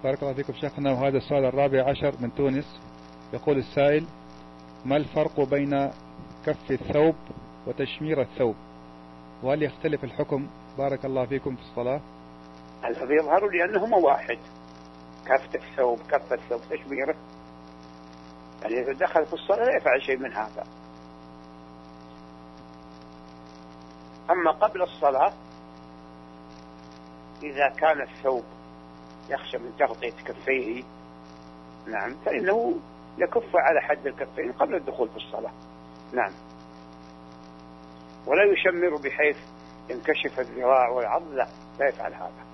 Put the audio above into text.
بارك الله فيكم شيخنا. وهذا السؤال الرابع عشر من تونس. يقول السائل: ما الفرق بين كف الثوب وتشمير الثوب؟ وهل يختلف الحكم بارك الله فيكم في الصلاة؟ الذي يظهر لي أنهما واحد، كف الثوب تشميره، يعني إذا دخل في الصلاة لا يفعل شيء من هذا. أما قبل الصلاة إذا كان الثوب يخشى من تغطية كفيه، نعم، فإنه يكف على حد الكفين قبل الدخول في الصلاة، نعم، ولا يشمر بحيث ينكشف الذراع والعضل، لا يفعل هذا.